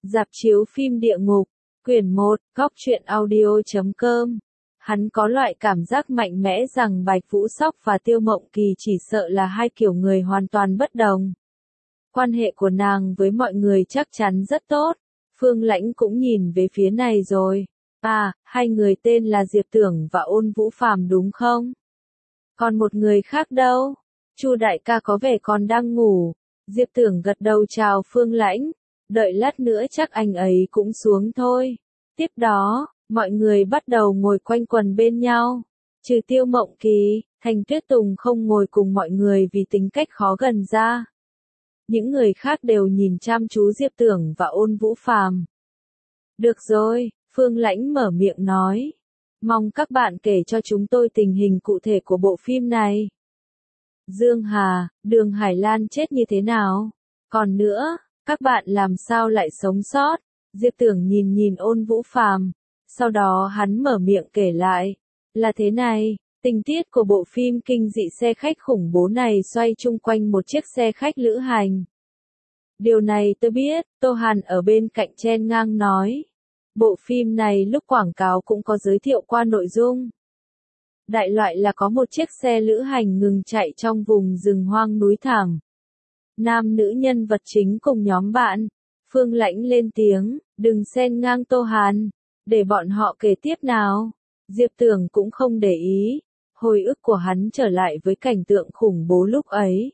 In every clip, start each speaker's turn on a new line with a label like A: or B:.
A: Rạp chiếu phim địa ngục, quyển 1, góc truyện audio.com. Hắn có loại cảm giác mạnh mẽ rằng Bạch Vũ Sóc và Tiêu Mộng Kỳ chỉ sợ là hai kiểu người hoàn toàn bất đồng. Quan hệ của nàng với mọi người chắc chắn rất tốt. Phương Lãnh cũng nhìn về phía này rồi. À, hai người tên là Diệp Tưởng và Ôn Vũ Phàm đúng không? Còn một người khác đâu? Chu đại ca có vẻ còn đang ngủ. Diệp Tưởng gật đầu chào Phương Lãnh. Đợi lát nữa chắc anh ấy cũng xuống thôi. Tiếp đó, mọi người bắt đầu ngồi quanh quần bên nhau. Trừ Tiêu Mộng Kỳ, Thành Tuyết Tùng không ngồi cùng mọi người vì tính cách khó gần ra. Những người khác đều nhìn chăm chú Diệp Tưởng và Ôn Vũ Phàm. Được rồi, Phương Lãnh mở miệng nói. Mong các bạn kể cho chúng tôi tình hình cụ thể của bộ phim này. Dương Hà, Đường Hải Lan chết như thế nào? Còn nữa, các bạn làm sao lại sống sót? Diệp Tưởng nhìn Ôn Vũ Phàm, sau đó hắn mở miệng kể lại. Là thế này, tình tiết của bộ phim kinh dị xe khách khủng bố này xoay chung quanh một chiếc xe khách lữ hành. Điều này tôi biết, Tô Hàn ở bên cạnh chen ngang nói. Bộ phim này lúc quảng cáo cũng có giới thiệu qua nội dung. Đại loại là có một chiếc xe lữ hành ngừng chạy trong vùng rừng hoang núi thảm. Nam nữ nhân vật chính cùng nhóm bạn. Phương Lãnh lên tiếng, đừng xen ngang Tô Hàn, để bọn họ kể tiếp nào. Diệp Tưởng cũng không để ý, hồi ức của hắn trở lại với cảnh tượng khủng bố lúc ấy.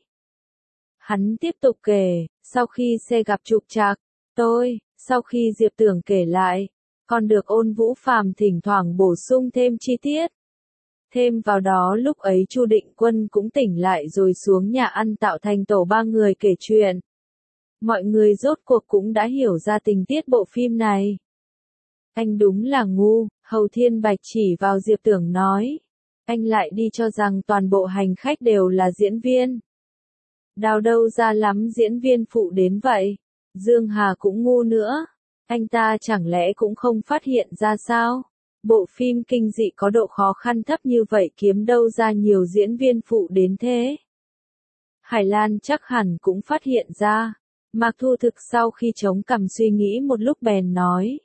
A: Hắn tiếp tục kể, sau khi xe gặp trục trặc, sau khi Diệp Tưởng kể lại, còn được Ôn Vũ Phàm thỉnh thoảng bổ sung thêm chi tiết. Thêm vào đó lúc ấy Chu Định Quân cũng tỉnh lại rồi xuống nhà ăn tạo thành tổ ba người kể chuyện. Mọi người rốt cuộc cũng đã hiểu ra tình tiết bộ phim này. Anh đúng là ngu, Hầu Thiên Bạch chỉ vào Diệp Tưởng nói. Anh lại đi cho rằng toàn bộ hành khách đều là diễn viên. Đào đâu ra lắm diễn viên phụ đến vậy. Dương Hà cũng ngu nữa. Anh ta chẳng lẽ cũng không phát hiện ra sao? Bộ phim kinh dị có độ khó khăn thấp như vậy kiếm đâu ra nhiều diễn viên phụ đến thế? Hải Lan chắc hẳn cũng phát hiện ra. Mạc Thu Thực sau khi chống cằm suy nghĩ một lúc bèn nói.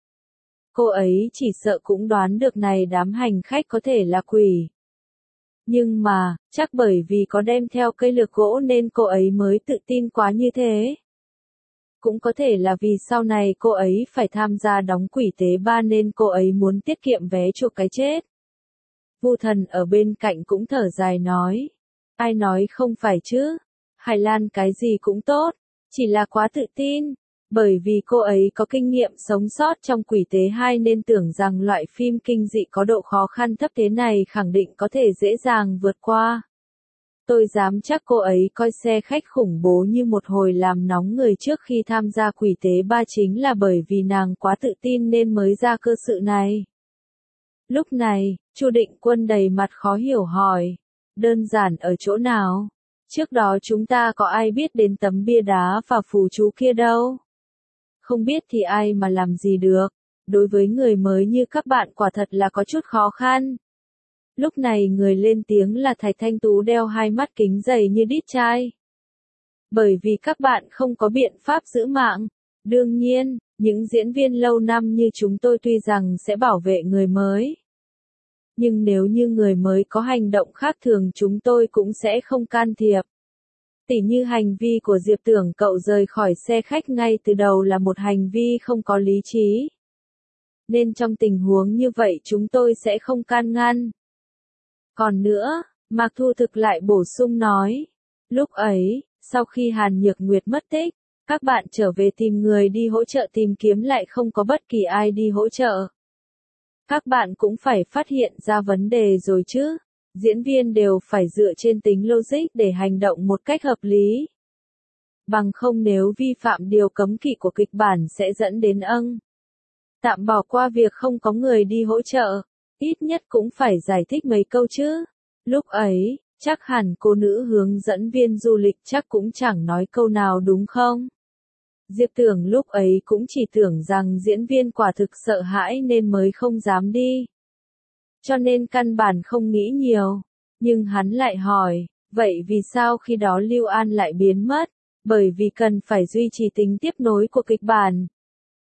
A: Cô ấy chỉ sợ cũng đoán được này đám hành khách có thể là quỷ. Nhưng mà, chắc bởi vì có đem theo cây lược gỗ nên cô ấy mới tự tin quá như thế. Cũng có thể là vì sau này cô ấy phải tham gia đóng quỷ tế ba nên cô ấy muốn tiết kiệm vé chuộc cái chết. Vu Thần ở bên cạnh cũng thở dài nói. Ai nói không phải chứ? Hải Lan cái gì cũng tốt, chỉ là quá tự tin. Bởi vì cô ấy có kinh nghiệm sống sót trong quỷ tế 2 nên tưởng rằng loại phim kinh dị có độ khó khăn thấp thế này khẳng định có thể dễ dàng vượt qua. Tôi dám chắc cô ấy coi xe khách khủng bố như một hồi làm nóng người trước khi tham gia quỷ tế 3 chính là bởi vì nàng quá tự tin nên mới ra cơ sự này. Lúc này, Chu Định Quân đầy mặt khó hiểu hỏi. Đơn giản ở chỗ nào? Trước đó chúng ta có ai biết đến tấm bia đá và phù chú kia đâu? Không biết thì ai mà làm gì được. Đối với người mới như các bạn quả thật là có chút khó khăn. Lúc này người lên tiếng là Thạch Thanh Tú đeo hai mắt kính dày như đít chai. Bởi vì các bạn không có biện pháp giữ mạng. Đương nhiên, những diễn viên lâu năm như chúng tôi tuy rằng sẽ bảo vệ người mới. Nhưng nếu như người mới có hành động khác thường chúng tôi cũng sẽ không can thiệp. Tỉ như hành vi của Diệp Tưởng cậu rời khỏi xe khách ngay từ đầu là một hành vi không có lý trí. Nên trong tình huống như vậy chúng tôi sẽ không can ngăn. Còn nữa, Mạc Thu Thực lại bổ sung nói. Lúc ấy, sau khi Hàn Nhược Nguyệt mất tích, các bạn trở về tìm người đi hỗ trợ tìm kiếm lại không có bất kỳ ai đi hỗ trợ. Các bạn cũng phải phát hiện ra vấn đề rồi chứ. Diễn viên đều phải dựa trên tính logic để hành động một cách hợp lý. Bằng không nếu vi phạm điều cấm kỵ của kịch bản sẽ dẫn đến tạm bỏ qua việc không có người đi hỗ trợ. Ít nhất cũng phải giải thích mấy câu chứ. Lúc ấy, chắc hẳn cô nữ hướng dẫn viên du lịch chắc cũng chẳng nói câu nào đúng không? Diệp Tưởng lúc ấy cũng chỉ tưởng rằng diễn viên quả thực sợ hãi nên mới không dám đi. Cho nên căn bản không nghĩ nhiều. Nhưng hắn lại hỏi, vậy vì sao khi đó Lưu An lại biến mất? Bởi vì cần phải duy trì tính tiếp nối của kịch bản.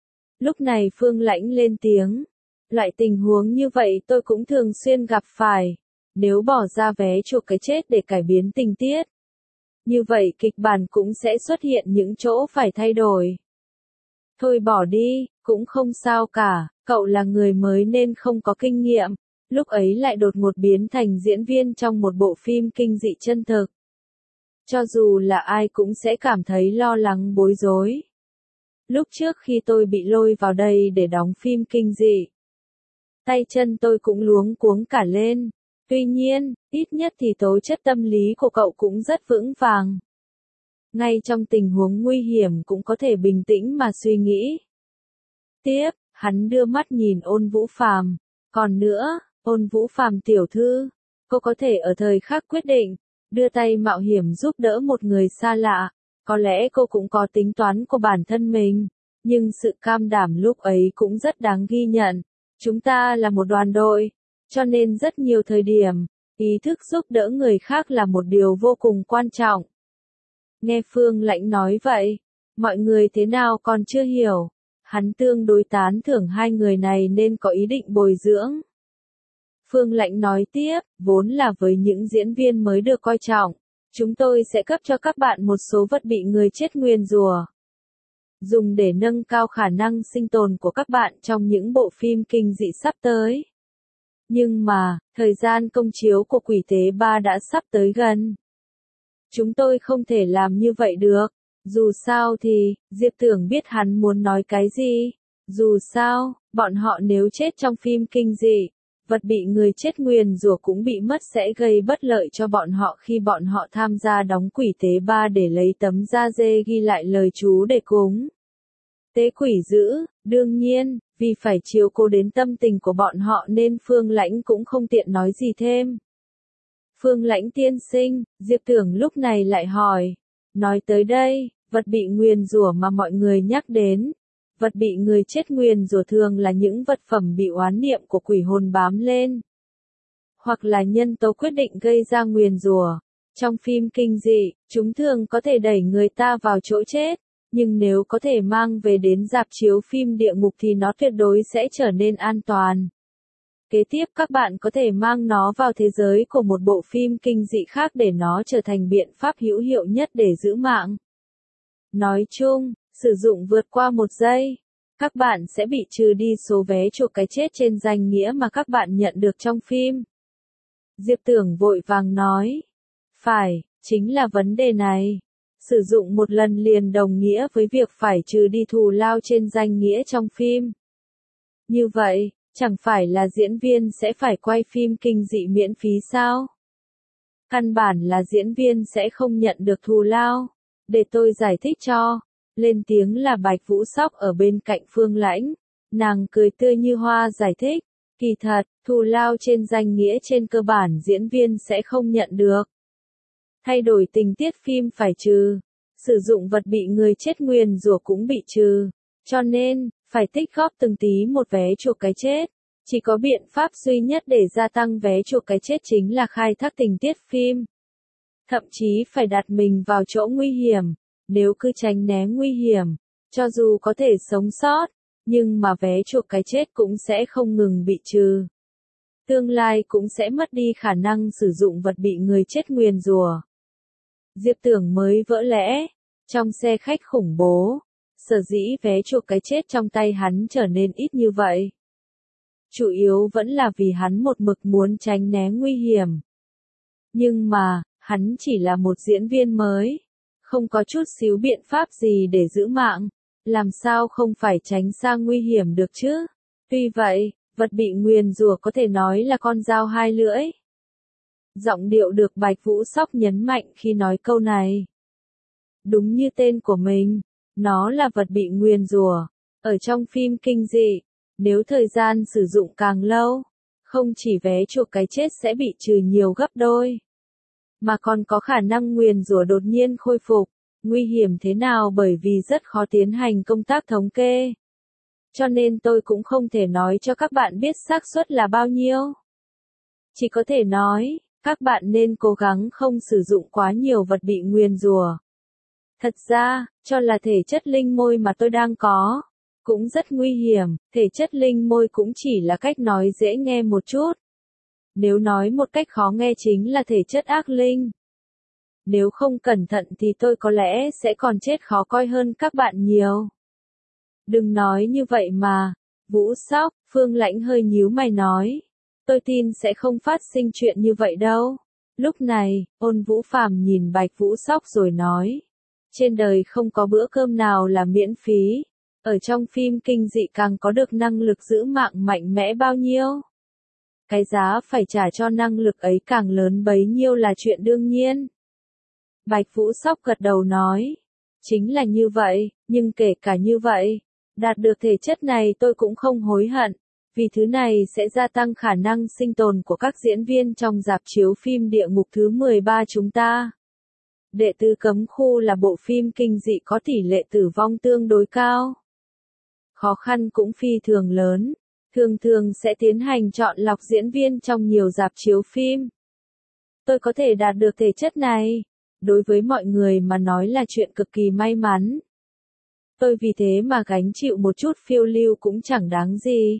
A: Lúc này Phương Lãnh lên tiếng. Loại tình huống như vậy tôi cũng thường xuyên gặp phải. Nếu bỏ ra vé chuộc cái chết để cải biến tình tiết, như vậy kịch bản cũng sẽ xuất hiện những chỗ phải thay đổi. Thôi bỏ đi, cũng không sao cả, cậu là người mới nên không có kinh nghiệm, lúc ấy lại đột ngột biến thành diễn viên trong một bộ phim kinh dị chân thực. Cho dù là ai cũng sẽ cảm thấy lo lắng bối rối. Lúc trước khi tôi bị lôi vào đây để đóng phim kinh dị, tay chân tôi cũng luống cuống cả lên. Tuy nhiên, ít nhất thì tố chất tâm lý của cậu cũng rất vững vàng. Ngay trong tình huống nguy hiểm cũng có thể bình tĩnh mà suy nghĩ. Tiếp, hắn đưa mắt nhìn Ôn Vũ Phàm. Còn nữa, Ôn Vũ Phàm tiểu thư, cô có thể ở thời khắc quyết định, đưa tay mạo hiểm giúp đỡ một người xa lạ. Có lẽ cô cũng có tính toán của bản thân mình, nhưng sự cam đảm lúc ấy cũng rất đáng ghi nhận. Chúng ta là một đoàn đội, cho nên rất nhiều thời điểm, ý thức giúp đỡ người khác là một điều vô cùng quan trọng. Nghe Phương Lãnh nói vậy, mọi người thế nào còn chưa hiểu. Hắn tương đối tán thưởng hai người này nên có ý định bồi dưỡng. Phương Lãnh nói tiếp, vốn là với những diễn viên mới được coi trọng, chúng tôi sẽ cấp cho các bạn một số vật bị người chết nguyền rủa, dùng để nâng cao khả năng sinh tồn của các bạn trong những bộ phim kinh dị sắp tới. Nhưng mà, thời gian công chiếu của Quỷ Tế 3 đã sắp tới gần. Chúng tôi không thể làm như vậy được. Dù sao thì, Diệp Tưởng biết hắn muốn nói cái gì. Dù sao, bọn họ nếu chết trong phim kinh dị, vật bị người chết nguyền rủa cũng bị mất sẽ gây bất lợi cho bọn họ khi bọn họ tham gia đóng Quỷ Tế 3 để lấy tấm da dê ghi lại lời chú để cúng tế quỷ dữ. Đương nhiên, vì phải chiếu cố đến tâm tình của bọn họ nên Phương Lãnh cũng không tiện nói gì thêm. Phương Lãnh tiên sinh, Diệp Tưởng lúc này lại hỏi. Nói tới đây, vật bị nguyền rủa mà mọi người nhắc đến. Vật bị người chết nguyền rủa thường là những vật phẩm bị oán niệm của quỷ hồn bám lên. Hoặc là nhân tố quyết định gây ra nguyền rủa. Trong phim kinh dị, chúng thường có thể đẩy người ta vào chỗ chết. Nhưng nếu có thể mang về đến rạp chiếu phim địa ngục thì nó tuyệt đối sẽ trở nên an toàn. Kế tiếp các bạn có thể mang nó vào thế giới của một bộ phim kinh dị khác để nó trở thành biện pháp hữu hiệu nhất để giữ mạng. Nói chung, sử dụng vượt qua 1 giây, các bạn sẽ bị trừ đi số vé chuộc cái chết trên danh nghĩa mà các bạn nhận được trong phim. Diệp Tưởng vội vàng nói. Phải, chính là vấn đề này. Sử dụng một lần liền đồng nghĩa với việc phải trừ đi thù lao trên danh nghĩa trong phim. Như vậy, chẳng phải là diễn viên sẽ phải quay phim kinh dị miễn phí sao? Căn bản là diễn viên sẽ không nhận được thù lao. Để tôi giải thích cho. Lên tiếng là Bạch Vũ Sóc ở bên cạnh Phương Lãnh. Nàng cười tươi như hoa giải thích. Kỳ thật, thù lao trên danh nghĩa trên cơ bản diễn viên sẽ không nhận được. Thay đổi tình tiết phim phải trừ. Sử dụng vật bị người chết nguyền rủa cũng bị trừ. Cho nên, phải tích góp từng tí một vé chuộc cái chết. Chỉ có biện pháp duy nhất để gia tăng vé chuộc cái chết chính là khai thác tình tiết phim. Thậm chí phải đặt mình vào chỗ nguy hiểm. Nếu cứ tránh né nguy hiểm, cho dù có thể sống sót, nhưng mà vé chuộc cái chết cũng sẽ không ngừng bị trừ. Tương lai cũng sẽ mất đi khả năng sử dụng vật bị người chết nguyền rủa. Diệp Tưởng mới vỡ lẽ. Trong xe khách khủng bố, sở dĩ vé chuộc cái chết trong tay hắn trở nên ít như vậy. Chủ yếu vẫn là vì hắn một mực muốn tránh né nguy hiểm. Nhưng mà, hắn chỉ là một diễn viên mới. Không có chút xíu biện pháp gì để giữ mạng. Làm sao không phải tránh xa nguy hiểm được chứ? Tuy vậy, vật bị nguyền rủa có thể nói là con dao hai lưỡi. Giọng điệu được Bạch Vũ Sóc nhấn mạnh khi nói câu này. Đúng như tên của mình, nó là vật bị nguyền rủa. Ở trong phim kinh dị, nếu thời gian sử dụng càng lâu, không chỉ vé chuộc cái chết sẽ bị trừ nhiều gấp đôi, mà còn có khả năng nguyền rủa đột nhiên khôi phục. Nguy hiểm thế nào bởi vì rất khó tiến hành công tác thống kê. Cho nên tôi cũng không thể nói cho các bạn biết xác suất là bao nhiêu. Chỉ có thể nói, các bạn nên cố gắng không sử dụng quá nhiều vật bị nguyền rủa. Thật ra, cho là thể chất linh môi mà tôi đang có, cũng rất nguy hiểm, thể chất linh môi cũng chỉ là cách nói dễ nghe một chút. Nếu nói một cách khó nghe chính là thể chất ác linh. Nếu không cẩn thận thì tôi có lẽ sẽ còn chết khó coi hơn các bạn nhiều. Đừng nói như vậy mà, Vũ Sóc, Phương Lãnh hơi nhíu mày nói. Tôi tin sẽ không phát sinh chuyện như vậy đâu. Lúc này, Ôn Vũ Phàm nhìn Bạch Vũ Sóc rồi nói. Trên đời không có bữa cơm nào là miễn phí. Ở trong phim kinh dị càng có được năng lực giữ mạng mạnh mẽ bao nhiêu. Cái giá phải trả cho năng lực ấy càng lớn bấy nhiêu là chuyện đương nhiên. Bạch Vũ Sóc gật đầu nói. Chính là như vậy, nhưng kể cả như vậy, đạt được thể chất này tôi cũng không hối hận. Vì thứ này sẽ gia tăng khả năng sinh tồn của các diễn viên trong rạp chiếu phim Địa Ngục thứ 13 chúng ta. Đệ Tứ Cấm Khu là bộ phim kinh dị có tỷ lệ tử vong tương đối cao. Khó khăn cũng phi thường lớn, thường thường sẽ tiến hành chọn lọc diễn viên trong nhiều rạp chiếu phim. Tôi có thể đạt được thể chất này, đối với mọi người mà nói là chuyện cực kỳ may mắn. Tôi vì thế mà gánh chịu một chút phiêu lưu cũng chẳng đáng gì.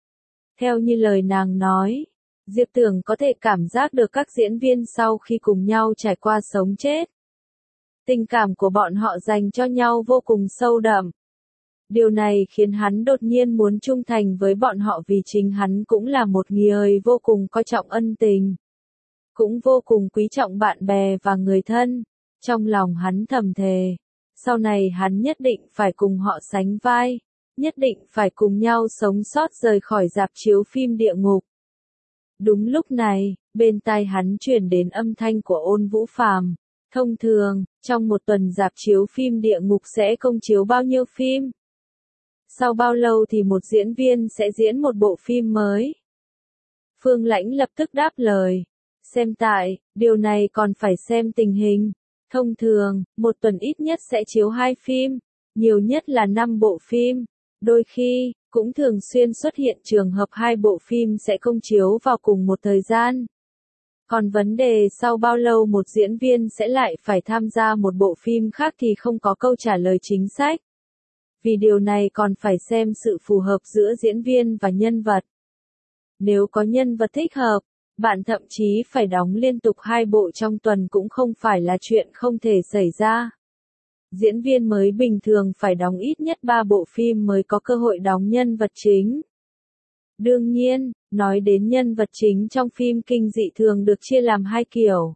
A: Theo như lời nàng nói, Diệp Tưởng có thể cảm giác được các diễn viên sau khi cùng nhau trải qua sống chết. Tình cảm của bọn họ dành cho nhau vô cùng sâu đậm. Điều này khiến hắn đột nhiên muốn trung thành với bọn họ vì chính hắn cũng là một người vô cùng coi trọng ân tình. Cũng vô cùng quý trọng bạn bè và người thân. Trong lòng hắn thầm thề. Sau này hắn nhất định phải cùng họ sánh vai. Nhất định phải cùng nhau sống sót rời khỏi rạp chiếu phim Địa Ngục. Đúng lúc này, bên tai hắn truyền đến âm thanh của Ôn Vũ Phàm. Thông thường, trong một tuần rạp chiếu phim Địa Ngục sẽ công chiếu bao nhiêu phim? Sau bao lâu thì một diễn viên sẽ diễn một bộ phim mới? Phương Lãnh lập tức đáp lời. Xem tại, điều này còn phải xem tình hình. Thông thường, một tuần ít nhất sẽ chiếu 2 phim, nhiều nhất là 5 bộ phim. Đôi khi, cũng thường xuyên xuất hiện trường hợp 2 bộ phim sẽ công chiếu vào cùng một thời gian. Còn vấn đề sau bao lâu một diễn viên sẽ lại phải tham gia một bộ phim khác thì không có câu trả lời chính xác. Vì điều này còn phải xem sự phù hợp giữa diễn viên và nhân vật. Nếu có nhân vật thích hợp, bạn thậm chí phải đóng liên tục 2 bộ trong tuần cũng không phải là chuyện không thể xảy ra. Diễn viên mới bình thường phải đóng ít nhất 3 bộ phim mới có cơ hội đóng nhân vật chính. Đương nhiên, nói đến nhân vật chính trong phim kinh dị thường được chia làm 2 kiểu.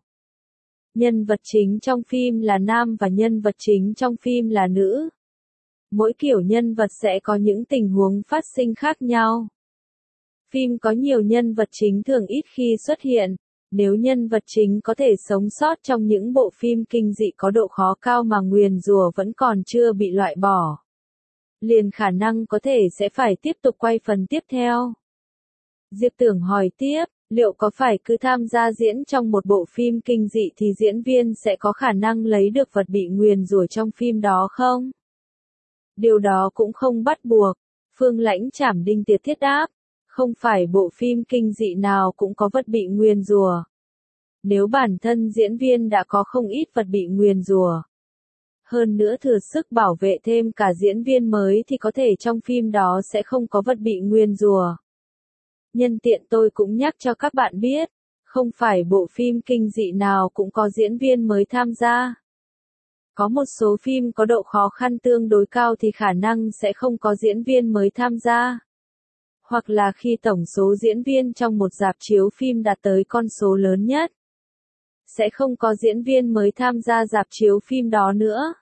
A: Nhân vật chính trong phim là nam và nhân vật chính trong phim là nữ. Mỗi kiểu nhân vật sẽ có những tình huống phát sinh khác nhau. Phim có nhiều nhân vật chính thường ít khi xuất hiện. Nếu nhân vật chính có thể sống sót trong những bộ phim kinh dị có độ khó cao mà nguyền rủa vẫn còn chưa bị loại bỏ, liền khả năng có thể sẽ phải tiếp tục quay phần tiếp theo. Diệp Tưởng hỏi tiếp, liệu có phải cứ tham gia diễn trong một bộ phim kinh dị thì diễn viên sẽ có khả năng lấy được vật bị nguyền rủa trong phim đó không? Điều đó cũng không bắt buộc. Phương Lãnh Trảm Đinh Tiệt Thiết đáp. Không phải bộ phim kinh dị nào cũng có vật bị nguyền rủa. Nếu bản thân diễn viên đã có không ít vật bị nguyền rủa, hơn nữa thừa sức bảo vệ thêm cả diễn viên mới thì có thể trong phim đó sẽ không có vật bị nguyền rủa. Nhân tiện tôi cũng nhắc cho các bạn biết, không phải bộ phim kinh dị nào cũng có diễn viên mới tham gia. Có một số phim có độ khó khăn tương đối cao thì khả năng sẽ không có diễn viên mới tham gia. Hoặc là khi tổng số diễn viên trong một rạp chiếu phim đạt tới con số lớn nhất, sẽ không có diễn viên mới tham gia rạp chiếu phim đó nữa.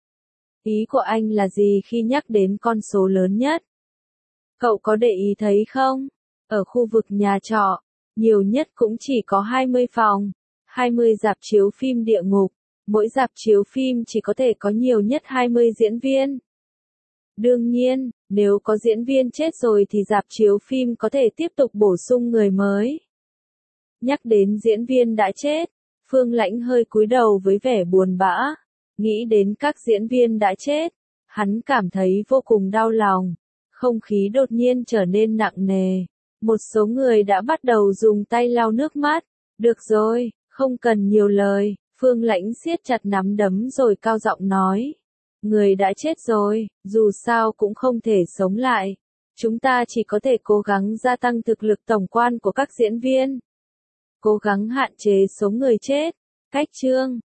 A: Ý của anh là gì khi nhắc đến con số lớn nhất? Cậu có để ý thấy không? Ở khu vực nhà trọ, nhiều nhất cũng chỉ có 20 phòng, 20 rạp chiếu phim Địa Ngục. Mỗi rạp chiếu phim chỉ có thể có nhiều nhất 20 diễn viên. Đương nhiên, nếu có diễn viên chết rồi thì rạp chiếu phim có thể tiếp tục bổ sung người mới. Nhắc đến diễn viên đã chết, Phương Lãnh hơi cúi đầu với vẻ buồn bã. Nghĩ đến các diễn viên đã chết, hắn cảm thấy vô cùng đau lòng. Không khí đột nhiên trở nên nặng nề. Một số người đã bắt đầu dùng tay lau nước mắt. Được rồi, không cần nhiều lời. Phương Lãnh siết chặt nắm đấm rồi cao giọng nói. Người đã chết rồi, dù sao cũng không thể sống lại. Chúng ta chỉ có thể cố gắng gia tăng thực lực tổng quan của các diễn viên. Cố gắng hạn chế số người chết. Cách chương